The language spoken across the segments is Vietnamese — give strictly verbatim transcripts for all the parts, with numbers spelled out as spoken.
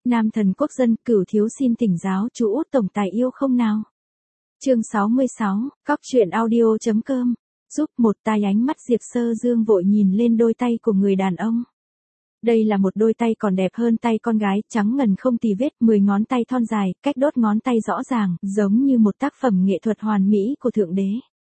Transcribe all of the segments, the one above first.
Nam thần quốc dân, Cửu thiếu xin thỉnh giáo chú út tổng tài yêu không nào? Chương sáu mươi sáu, Cóc truyện audio chấm com. Giúp một tay ánh mắt Diệp Sơ Dương vội nhìn lên đôi tay của người đàn ông. Đây là một đôi tay còn đẹp hơn tay con gái, trắng ngần không tì vết, mười ngón tay thon dài, cách đốt ngón tay rõ ràng, giống như một tác phẩm nghệ thuật hoàn mỹ của Thượng Đế.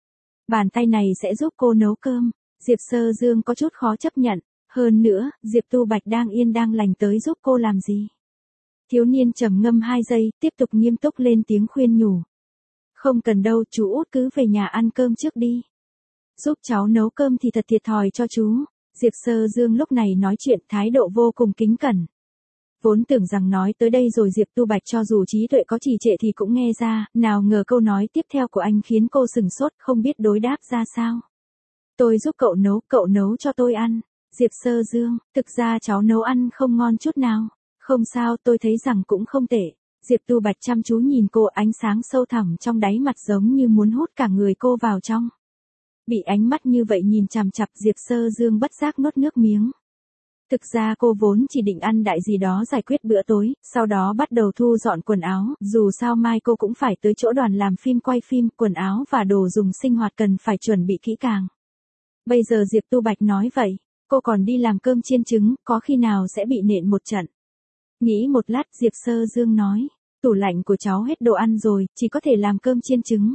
Bàn tay này sẽ giúp cô nấu cơm. Diệp Sơ Dương có chút khó chấp nhận. Hơn nữa, Diệp Tu Bạch đang yên đang lành tới giúp cô làm gì? Thiếu niên trầm ngâm hai giây, tiếp tục nghiêm túc lên tiếng khuyên nhủ. Không cần đâu, chú út cứ về nhà ăn cơm trước đi. Giúp cháu nấu cơm thì thật thiệt thòi cho chú. Diệp Sơ Dương lúc này nói chuyện thái độ vô cùng kính cẩn. Vốn tưởng rằng nói tới đây rồi Diệp Tu Bạch cho dù trí tuệ có trì trệ thì cũng nghe ra, nào ngờ câu nói tiếp theo của anh khiến cô sừng sốt, không biết đối đáp ra sao. Tôi giúp cậu nấu, cậu nấu cho tôi ăn. Diệp Sơ Dương, thực ra cháu nấu ăn không ngon chút nào. Không sao, tôi thấy rằng cũng không tệ. Diệp Tu Bạch chăm chú nhìn cô, ánh sáng sâu thẳm trong đáy mặt giống như muốn hút cả người cô vào trong. Bị ánh mắt như vậy nhìn chằm chằm, Diệp Sơ Dương bất giác nuốt nước miếng. Thực ra cô vốn chỉ định ăn đại gì đó giải quyết bữa tối, sau đó bắt đầu thu dọn quần áo, dù sao mai cô cũng phải tới chỗ đoàn làm phim quay phim, quần áo và đồ dùng sinh hoạt cần phải chuẩn bị kỹ càng. Bây giờ Diệp Tu Bạch nói vậy, cô còn đi làm cơm chiên trứng, có khi nào sẽ bị nện một trận. Nghĩ một lát, Diệp Sơ Dương nói, tủ lạnh của cháu hết đồ ăn rồi, chỉ có thể làm cơm chiên trứng.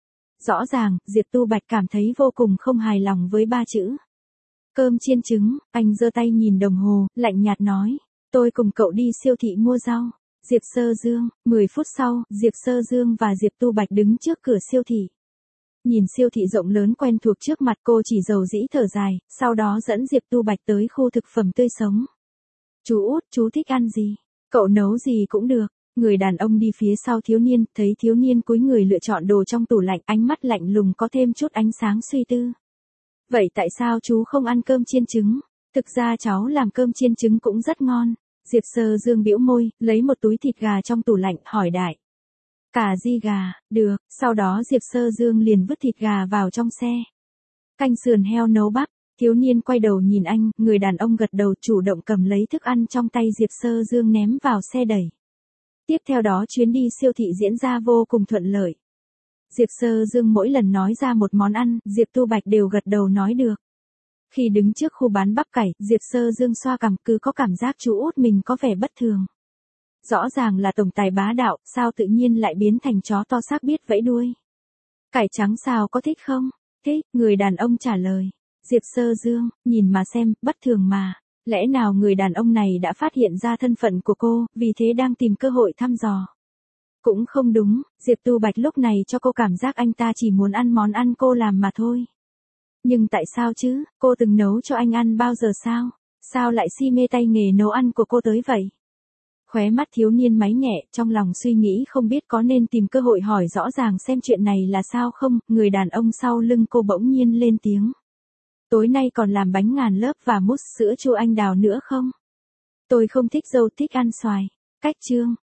Rõ ràng, Diệp Tu Bạch cảm thấy vô cùng không hài lòng với ba chữ. Cơm chiên trứng, anh giơ tay nhìn đồng hồ, lạnh nhạt nói, tôi cùng cậu đi siêu thị mua rau. Diệp Sơ Dương, mười phút sau, Diệp Sơ Dương và Diệp Tu Bạch đứng trước cửa siêu thị. Nhìn siêu thị rộng lớn quen thuộc trước mặt, cô chỉ dầu dĩ thở dài, sau đó dẫn Diệp Tu Bạch tới khu thực phẩm tươi sống. Chú út, chú thích ăn gì? Cậu nấu gì cũng được. Người đàn ông đi phía sau thiếu niên, thấy thiếu niên cúi người lựa chọn đồ trong tủ lạnh, ánh mắt lạnh lùng có thêm chút ánh sáng suy tư. Vậy tại sao chú không ăn cơm chiên trứng? Thực ra cháu làm cơm chiên trứng cũng rất ngon. Diệp Sơ Dương bĩu môi, lấy một túi thịt gà trong tủ lạnh, hỏi đại. Cà ri gà, được, sau đó Diệp Sơ Dương liền vứt thịt gà vào trong xe. Canh sườn heo nấu bắp. Thiếu niên quay đầu nhìn anh, người đàn ông gật đầu chủ động cầm lấy thức ăn trong tay Diệp Sơ Dương ném vào xe đẩy. Tiếp theo đó chuyến đi siêu thị diễn ra vô cùng thuận lợi. Diệp Sơ Dương mỗi lần nói ra một món ăn, Diệp Tu Bạch đều gật đầu nói được. Khi đứng trước khu bán bắp cải, Diệp Sơ Dương xoa cằm, cứ có cảm giác chú út mình có vẻ bất thường. Rõ ràng là tổng tài bá đạo, sao tự nhiên lại biến thành chó to xác biết vẫy đuôi. Cải trắng xào có thích không? Thích, người đàn ông trả lời. Diệp Sơ Dương, nhìn mà xem, bất thường mà. Lẽ nào người đàn ông này đã phát hiện ra thân phận của cô, vì thế đang tìm cơ hội thăm dò? Cũng không đúng, Diệp Tu Bạch lúc này cho cô cảm giác anh ta chỉ muốn ăn món ăn cô làm mà thôi. Nhưng tại sao chứ, cô từng nấu cho anh ăn bao giờ sao? Sao lại si mê tay nghề nấu ăn của cô tới vậy? Khóe mắt thiếu niên máy nhẹ, trong lòng suy nghĩ không biết có nên tìm cơ hội hỏi rõ ràng xem chuyện này là sao không, người đàn ông sau lưng cô bỗng nhiên lên tiếng. Tối nay còn làm bánh ngàn lớp và mousse sữa chua anh đào nữa không? Tôi không thích dâu, thích ăn xoài. Cách chương,